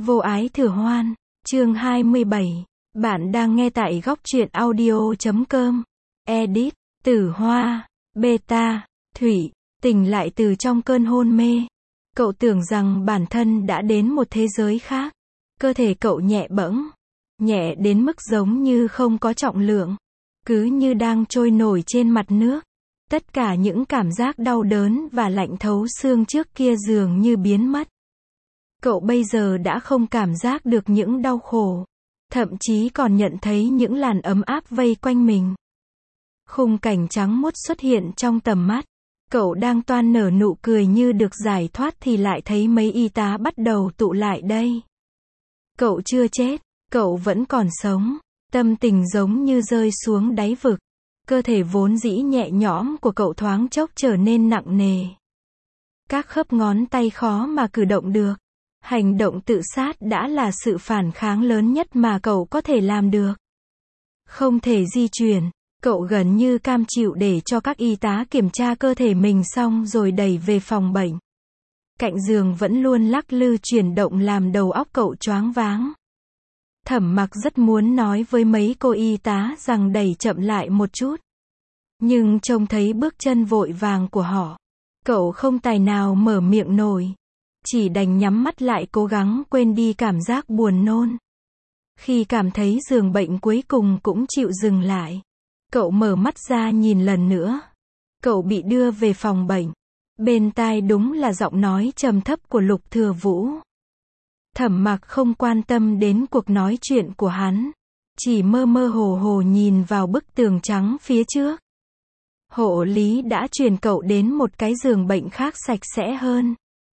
Vô ái thừa hoan, chương 27. Bạn đang nghe tại góc truyện audio.com. Edit, Tử Hoa, Beta, Thủy, tỉnh lại từ trong cơn hôn mê. Cậu tưởng rằng bản thân đã đến một thế giới khác. Cơ thể cậu nhẹ bẫng, nhẹ đến mức giống như không có trọng lượng. Cứ như đang trôi nổi trên mặt nước. Tất cả những cảm giác đau đớn và lạnh thấu xương trước kia dường như biến mất. Cậu bây giờ đã không cảm giác được những đau khổ. Thậm chí còn nhận thấy những làn ấm áp vây quanh mình. Khung cảnh trắng muốt xuất hiện trong tầm mắt. Cậu đang toan nở nụ cười như được giải thoát thì lại thấy mấy y tá bắt đầu tụ lại đây. Cậu chưa chết, cậu vẫn còn sống. Tâm tình giống như rơi xuống đáy vực. Cơ thể vốn dĩ nhẹ nhõm của cậu thoáng chốc trở nên nặng nề. Các khớp ngón tay khó mà cử động được. Hành động tự sát đã là sự phản kháng lớn nhất mà cậu có thể làm được. Không thể di chuyển, cậu gần như cam chịu để cho các y tá kiểm tra cơ thể mình xong rồi đẩy về phòng bệnh. Cạnh giường vẫn luôn lắc lư chuyển động làm đầu óc cậu choáng váng. Thẩm Mặc rất muốn nói với mấy cô y tá rằng đẩy chậm lại một chút. Nhưng trông thấy bước chân vội vàng của họ, cậu không tài nào mở miệng nổi. Chỉ đành nhắm mắt lại cố gắng quên đi cảm giác buồn nôn. Khi cảm thấy giường bệnh cuối cùng cũng chịu dừng lại, cậu mở mắt ra nhìn lần nữa. Cậu bị đưa về phòng bệnh. Bên tai đúng là giọng nói trầm thấp của Lục Thừa Vũ. Thẩm Mặc không quan tâm đến cuộc nói chuyện của hắn, chỉ mơ mơ hồ hồ nhìn vào bức tường trắng phía trước. Hộ lý đã chuyển cậu đến một cái giường bệnh khác sạch sẽ hơn.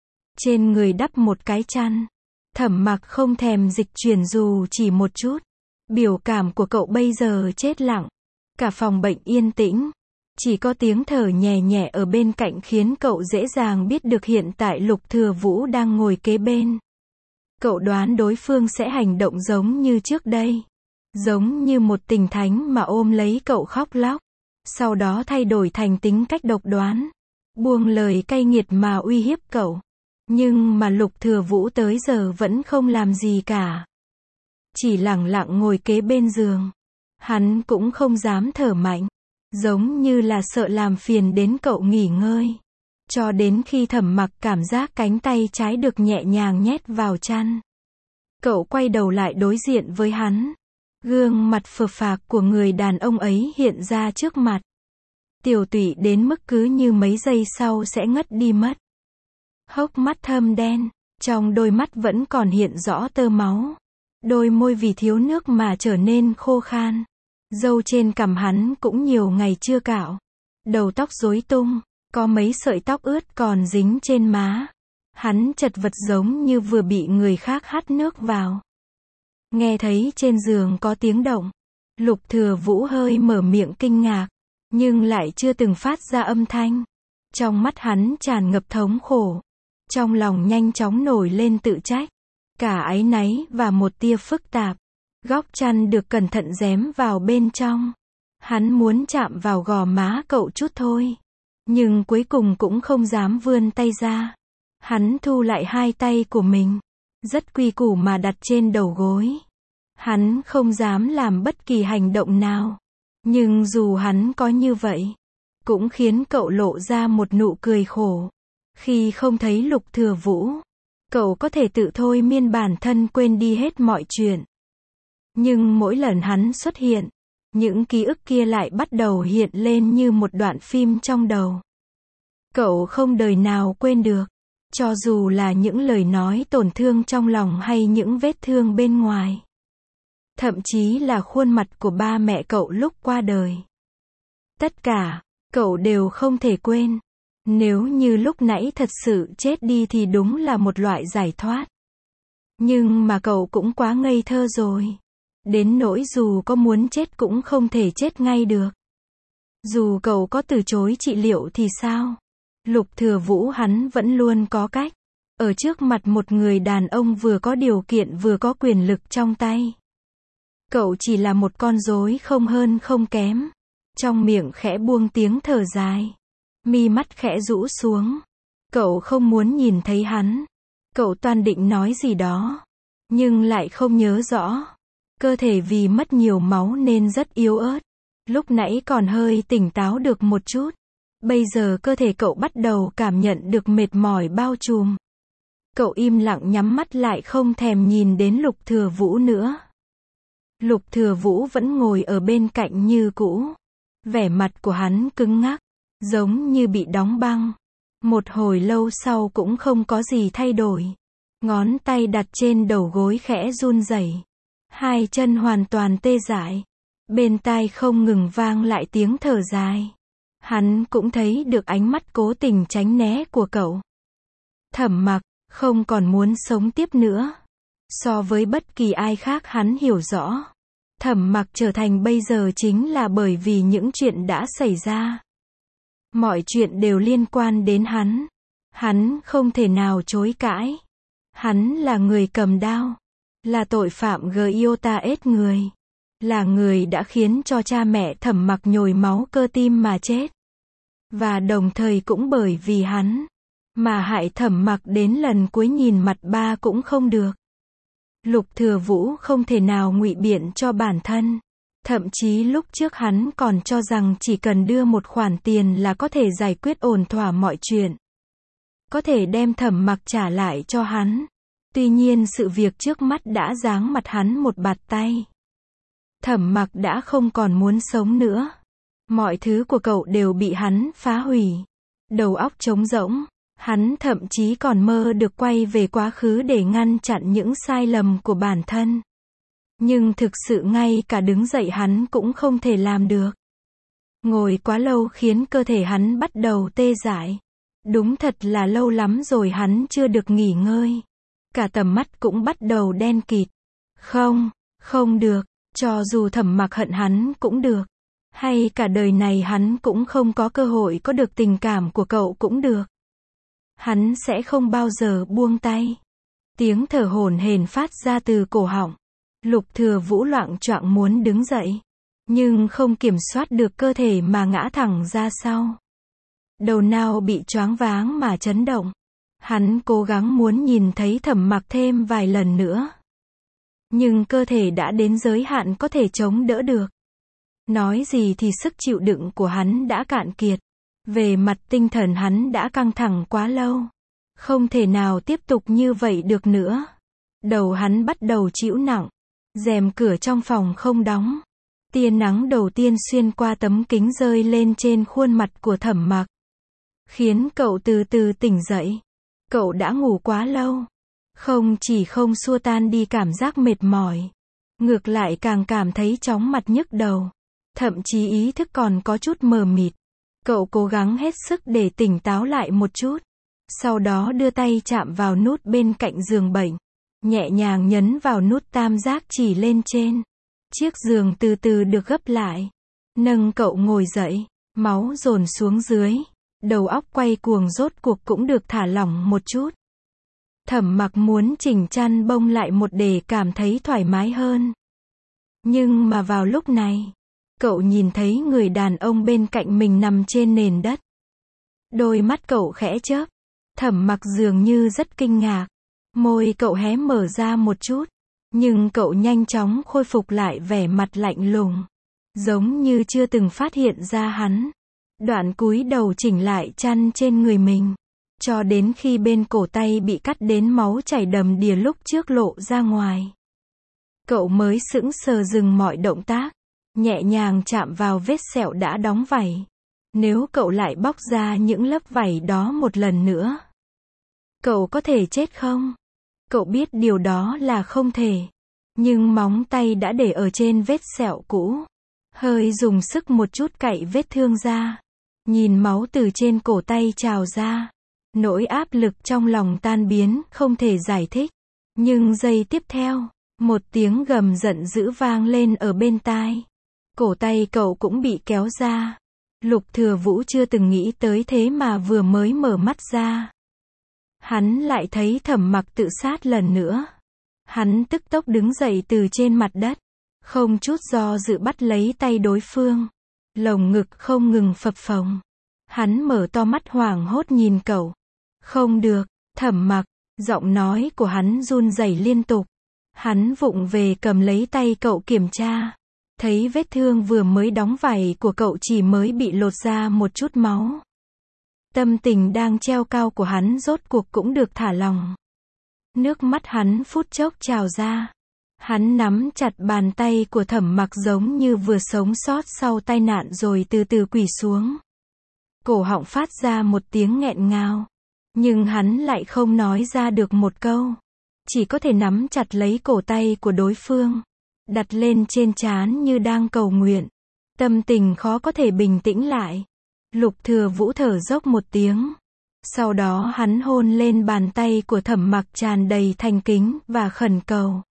Trên người đắp một cái chăn. Thẩm Mặc không thèm dịch chuyển dù chỉ một chút. Biểu cảm của cậu bây giờ chết lặng. Cả phòng bệnh yên tĩnh. Chỉ có tiếng thở nhẹ nhẹ ở bên cạnh khiến cậu dễ dàng biết được hiện tại Lục Thừa Vũ đang ngồi kế bên. Cậu đoán đối phương sẽ hành động giống như trước đây. Giống như một tình thánh mà ôm lấy cậu khóc lóc. Sau đó thay đổi thành tính cách độc đoán. Buông lời cay nghiệt mà uy hiếp cậu. Nhưng mà Lục Thừa Vũ tới giờ vẫn không làm gì cả. Chỉ lẳng lặng ngồi kế bên giường. Hắn cũng không dám thở mạnh. Giống như là sợ làm phiền đến cậu nghỉ ngơi. Cho đến khi Thẩm Mặc cảm giác cánh tay trái được nhẹ nhàng nhét vào chăn. Cậu quay đầu lại đối diện với hắn. Gương mặt phờ phạc của người đàn ông ấy hiện ra trước mặt. Tiểu tụy đến mức cứ như mấy giây sau sẽ ngất đi mất. Hốc mắt thâm đen, trong đôi mắt vẫn còn hiện rõ tơ máu. Đôi môi vì thiếu nước mà trở nên khô khan. Râu trên cằm hắn cũng nhiều ngày chưa cạo. Đầu tóc rối tung, có mấy sợi tóc ướt còn dính trên má. Hắn chật vật giống như vừa bị người khác hắt nước vào. Nghe thấy trên giường có tiếng động. Lục Thừa Vũ hơi mở miệng kinh ngạc, nhưng lại chưa từng phát ra âm thanh. Trong mắt hắn tràn ngập thống khổ. Trong lòng nhanh chóng nổi lên tự trách, cả áy náy và một tia phức tạp. Góc chăn được cẩn thận rém vào bên trong. Hắn muốn chạm vào gò má cậu chút thôi. Nhưng cuối cùng cũng không dám vươn tay ra. Hắn thu lại hai tay của mình. Rất quy củ mà đặt trên đầu gối. Hắn không dám làm bất kỳ hành động nào. Nhưng dù hắn có như vậy, cũng khiến cậu lộ ra một nụ cười khổ. Khi không thấy Lục Thừa Vũ, cậu có thể tự thôi miên bản thân quên đi hết mọi chuyện. Nhưng mỗi lần hắn xuất hiện, những ký ức kia lại bắt đầu hiện lên như một đoạn phim trong đầu. Cậu không đời nào quên được, cho dù là những lời nói tổn thương trong lòng hay những vết thương bên ngoài. Thậm chí là khuôn mặt của ba mẹ cậu lúc qua đời. Tất cả, cậu đều không thể quên. Nếu như lúc nãy thật sự chết đi thì đúng là một loại giải thoát. Nhưng mà cậu cũng quá ngây thơ rồi. Đến nỗi dù có muốn chết cũng không thể chết ngay được. Dù cậu có từ chối trị liệu thì sao? Lục Thừa Vũ hắn vẫn luôn có cách. Ở trước mặt một người đàn ông vừa có điều kiện vừa có quyền lực trong tay. Cậu chỉ là một con rối không hơn không kém. Trong miệng khẽ buông tiếng thở dài. Mi mắt khẽ rũ xuống. Cậu không muốn nhìn thấy hắn. Cậu toan định nói gì đó. nhưng lại không nhớ rõ. Cơ thể vì mất nhiều máu nên rất yếu ớt. Lúc nãy còn hơi tỉnh táo được một chút. Bây giờ cơ thể cậu bắt đầu cảm nhận được mệt mỏi bao trùm. Cậu im lặng nhắm mắt lại không thèm nhìn đến Lục Thừa Vũ nữa. Lục Thừa Vũ vẫn ngồi ở bên cạnh như cũ. Vẻ mặt của hắn cứng ngắc, giống như bị đóng băng. Một hồi lâu sau cũng không có gì thay đổi. Ngón tay đặt trên đầu gối khẽ run rẩy. Hai chân hoàn toàn tê dại. Bên tai không ngừng vang lại tiếng thở dài. Hắn cũng thấy được ánh mắt cố tình tránh né của cậu. Thẩm Mặc không còn muốn sống tiếp nữa. So với bất kỳ ai khác hắn hiểu rõ. Thẩm Mặc trở thành bây giờ chính là bởi vì những chuyện đã xảy ra. Mọi chuyện đều liên quan đến hắn. Hắn không thể nào chối cãi. Hắn là người cầm đao. Là tội phạm Giota-S người. Là người đã khiến cho cha mẹ Thẩm Mặc nhồi máu cơ tim mà chết. Và đồng thời cũng bởi vì hắn mà hại Thẩm Mặc đến lần cuối nhìn mặt ba cũng không được. Lục Thừa Vũ không thể nào ngụy biện cho bản thân. Thậm chí lúc trước hắn còn cho rằng chỉ cần đưa một khoản tiền là có thể giải quyết ổn thỏa mọi chuyện. Có thể đem Thẩm Mặc trả lại cho hắn. Tuy nhiên sự việc trước mắt đã giáng mặt hắn một bạt tay. Thẩm Mặc đã không còn muốn sống nữa. Mọi thứ của cậu đều bị hắn phá hủy. Đầu óc trống rỗng. Hắn thậm chí còn mơ được quay về quá khứ để ngăn chặn những sai lầm của bản thân. Nhưng thực sự ngay cả đứng dậy hắn cũng không thể làm được. Ngồi quá lâu khiến cơ thể hắn bắt đầu tê dại. Đúng thật là lâu lắm rồi hắn chưa được nghỉ ngơi. Cả tầm mắt cũng bắt đầu đen kịt. Không được, cho dù Thẩm Mặc hận hắn cũng được. Hay cả đời này hắn cũng không có cơ hội có được tình cảm của cậu cũng được. Hắn sẽ không bao giờ buông tay. Tiếng thở hổn hển phát ra từ cổ họng. Lục Thừa Vũ loạng choạng muốn đứng dậy. Nhưng không kiểm soát được cơ thể mà ngã thẳng ra sau. Đầu não bị choáng váng mà chấn động. Hắn cố gắng muốn nhìn thấy Thẩm Mặc thêm vài lần nữa. Nhưng cơ thể đã đến giới hạn có thể chống đỡ được. Nói gì thì sức chịu đựng của hắn đã cạn kiệt. Về mặt tinh thần hắn đã căng thẳng quá lâu. Không thể nào tiếp tục như vậy được nữa. Đầu hắn bắt đầu chịu nặng. Rèm cửa trong phòng không đóng. Tia nắng đầu tiên xuyên qua tấm kính rơi lên trên khuôn mặt của Thẩm Mặc. Khiến cậu từ từ tỉnh dậy. Cậu đã ngủ quá lâu. Không chỉ không xua tan đi cảm giác mệt mỏi. Ngược lại càng cảm thấy chóng mặt nhức đầu. Thậm chí ý thức còn có chút mờ mịt. Cậu cố gắng hết sức để tỉnh táo lại một chút. Sau đó đưa tay chạm vào nút bên cạnh giường bệnh. Nhẹ nhàng nhấn vào nút tam giác chỉ lên trên. Chiếc giường từ từ được gấp lại. Nâng cậu ngồi dậy. Máu dồn xuống dưới. Đầu óc quay cuồng rốt cuộc cũng được thả lỏng một chút. Thẩm Mặc muốn chỉnh chăn bông lại một để cảm thấy thoải mái hơn. Nhưng mà vào lúc này, cậu nhìn thấy người đàn ông bên cạnh mình nằm trên nền đất. Đôi mắt cậu khẽ chớp. Thẩm Mặc dường như rất kinh ngạc. Môi cậu hé mở ra một chút. Nhưng cậu nhanh chóng khôi phục lại vẻ mặt lạnh lùng. Giống như chưa từng phát hiện ra hắn. Đoạn cúi đầu chỉnh lại chăn trên người mình. Cho đến khi bên cổ tay bị cắt đến máu chảy đầm đìa lúc trước lộ ra ngoài. Cậu mới sững sờ dừng mọi động tác. Nhẹ nhàng chạm vào vết sẹo đã đóng vảy. Nếu cậu lại bóc ra những lớp vảy đó một lần nữa, cậu có thể chết không? Cậu biết điều đó là không thể. Nhưng móng tay đã để ở trên vết sẹo cũ. Hơi dùng sức một chút cạy vết thương ra. Nhìn máu từ trên cổ tay trào ra. Nỗi áp lực trong lòng tan biến, không thể giải thích. Nhưng giây tiếp theo, một tiếng gầm giận dữ vang lên ở bên tai. Cổ tay cậu cũng bị kéo ra. Lục Thừa Vũ chưa từng nghĩ tới thế mà vừa mới mở mắt ra. Hắn lại thấy Thẩm Mặc tự sát lần nữa. Hắn tức tốc đứng dậy từ trên mặt đất. Không chút do dự bắt lấy tay đối phương. Lồng ngực không ngừng phập phồng. Hắn mở to mắt hoảng hốt nhìn cậu. Không được, Thẩm Mặc. Giọng nói của hắn run rẩy liên tục. Hắn vụng về cầm lấy tay cậu kiểm tra. Thấy vết thương vừa mới đóng vảy của cậu chỉ mới bị lột ra một chút máu. Tâm tình đang treo cao của hắn rốt cuộc cũng được thả lỏng. Nước mắt hắn phút chốc trào ra. Hắn nắm chặt bàn tay của Thẩm Mặc giống như vừa sống sót sau tai nạn rồi từ từ quỳ xuống. Cổ họng phát ra một tiếng nghẹn ngào. Nhưng hắn lại không nói ra được một câu. Chỉ có thể nắm chặt lấy cổ tay của đối phương. Đặt lên trên trán như đang cầu nguyện. Tâm tình khó có thể bình tĩnh lại. Lục Thừa Vũ thở dốc một tiếng. Sau đó hắn hôn lên bàn tay của Thẩm Mặc tràn đầy thành kính và khẩn cầu.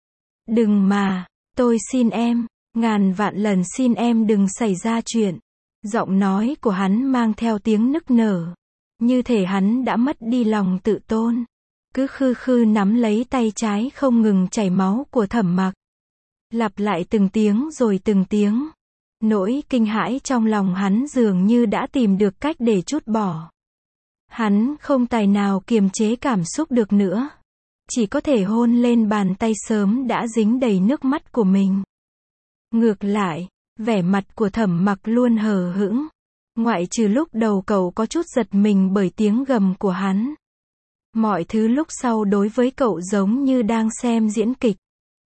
Đừng mà, tôi xin em, ngàn vạn lần xin em đừng xảy ra chuyện. Giọng nói của hắn mang theo tiếng nức nở. Như thể hắn đã mất đi lòng tự tôn. Cứ khư khư nắm lấy tay trái không ngừng chảy máu của Thẩm Mặc. Lặp lại từng tiếng rồi từng tiếng. Nỗi kinh hãi trong lòng hắn dường như đã tìm được cách để trút bỏ. Hắn không tài nào kiềm chế cảm xúc được nữa. Chỉ có thể hôn lên bàn tay sớm đã dính đầy nước mắt của mình. Ngược lại, vẻ mặt của Thẩm Mặc luôn hờ hững. Ngoại trừ lúc đầu cậu có chút giật mình bởi tiếng gầm của hắn. Mọi thứ lúc sau đối với cậu giống như đang xem diễn kịch.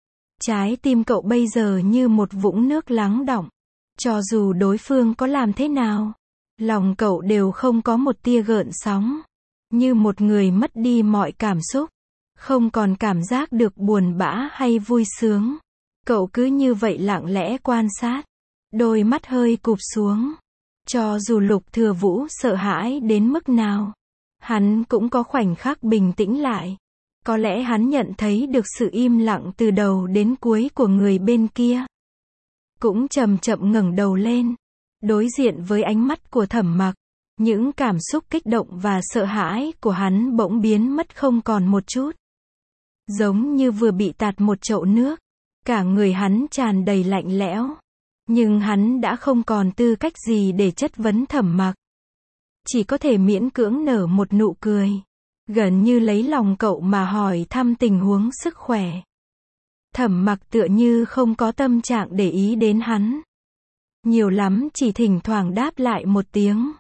Trái tim cậu bây giờ như một vũng nước lắng đọng. Cho dù đối phương có làm thế nào, lòng cậu đều không có một tia gợn sóng. Như một người mất đi mọi cảm xúc. Không còn cảm giác được buồn bã hay vui sướng. Cậu cứ như vậy lặng lẽ quan sát. Đôi mắt hơi cụp xuống. Cho dù Lục Thừa Vũ sợ hãi đến mức nào, hắn cũng có khoảnh khắc bình tĩnh lại. Có lẽ hắn nhận thấy được sự im lặng từ đầu đến cuối của người bên kia. Cũng chậm chậm ngẩng đầu lên. Đối diện với ánh mắt của Thẩm Mặc. Những cảm xúc kích động và sợ hãi của hắn bỗng biến mất không còn một chút. Giống như vừa bị tạt một chậu nước. Cả người hắn tràn đầy lạnh lẽo. Nhưng hắn đã không còn tư cách gì để chất vấn Thẩm Mặc. Chỉ có thể miễn cưỡng nở một nụ cười. Gần như lấy lòng cậu mà hỏi thăm tình huống sức khỏe. Thẩm Mặc tựa như không có tâm trạng để ý đến hắn. Nhiều lắm chỉ thỉnh thoảng đáp lại một tiếng.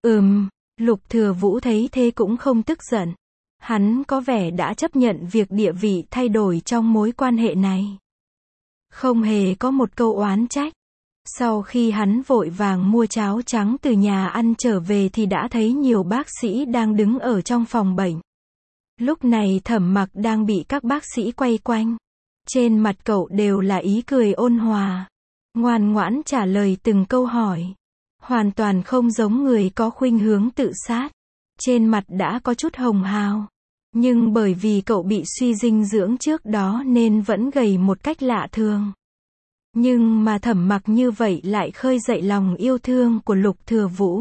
Lục Thừa Vũ thấy thế cũng không tức giận. Hắn có vẻ đã chấp nhận việc địa vị thay đổi trong mối quan hệ này. Không hề có một câu oán trách. Sau khi hắn vội vàng mua cháo trắng từ nhà ăn trở về thì đã thấy nhiều bác sĩ đang đứng ở trong phòng bệnh. Lúc này Thẩm Mặc đang bị các bác sĩ quay quanh. Trên mặt cậu đều là ý cười ôn hòa. Ngoan ngoãn trả lời từng câu hỏi. Hoàn toàn không giống người có khuynh hướng tự sát. Trên mặt đã có chút hồng hào. Nhưng bởi vì cậu bị suy dinh dưỡng trước đó nên vẫn gầy một cách lạ thường. Nhưng mà Thẩm Mặc như vậy lại khơi dậy lòng yêu thương của Lục Thừa Vũ.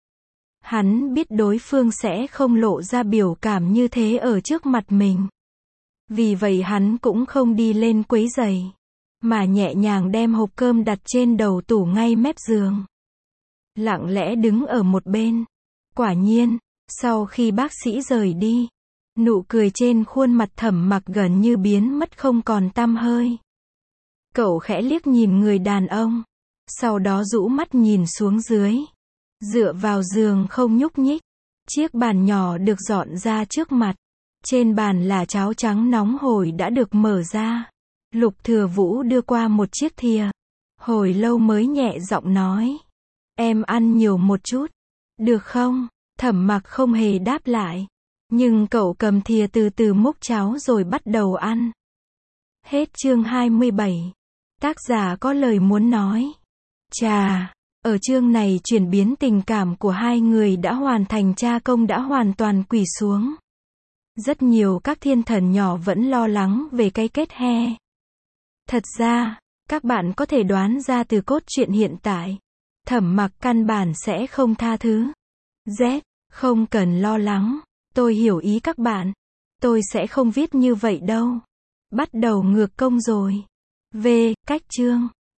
Hắn biết đối phương sẽ không lộ ra biểu cảm như thế ở trước mặt mình. Vì vậy hắn cũng không đi lên quấy rầy, mà nhẹ nhàng đem hộp cơm đặt trên đầu tủ ngay mép giường. Lặng lẽ đứng ở một bên. Quả nhiên, sau khi bác sĩ rời đi, nụ cười trên khuôn mặt Thẩm Mặc gần như biến mất không còn tăm hơi. Cậu khẽ liếc nhìn người đàn ông. Sau đó rũ mắt nhìn xuống dưới. Dựa vào giường không nhúc nhích. Chiếc bàn nhỏ được dọn ra trước mặt. Trên bàn là cháo trắng nóng hổi đã được mở ra. Lục Thừa Vũ đưa qua một chiếc thìa. Hồi lâu mới nhẹ giọng nói. Em ăn nhiều một chút. Được không? Thẩm Mặc không hề đáp lại. Nhưng cậu cầm thìa từ từ múc cháo rồi bắt đầu ăn. Hết chương 27. Tác giả có lời muốn nói. Chà, ở chương này chuyển biến tình cảm của hai người đã hoàn thành cha công đã hoàn toàn quỳ xuống. Rất nhiều các thiên thần nhỏ vẫn lo lắng về cái kết he. Thật ra, các bạn có thể đoán ra từ cốt truyện hiện tại. Thẩm Mặc căn bản sẽ không tha thứ. Z, không cần lo lắng. Tôi hiểu ý các bạn. Tôi sẽ không viết như vậy đâu. Bắt đầu ngược công rồi. V, cách chương.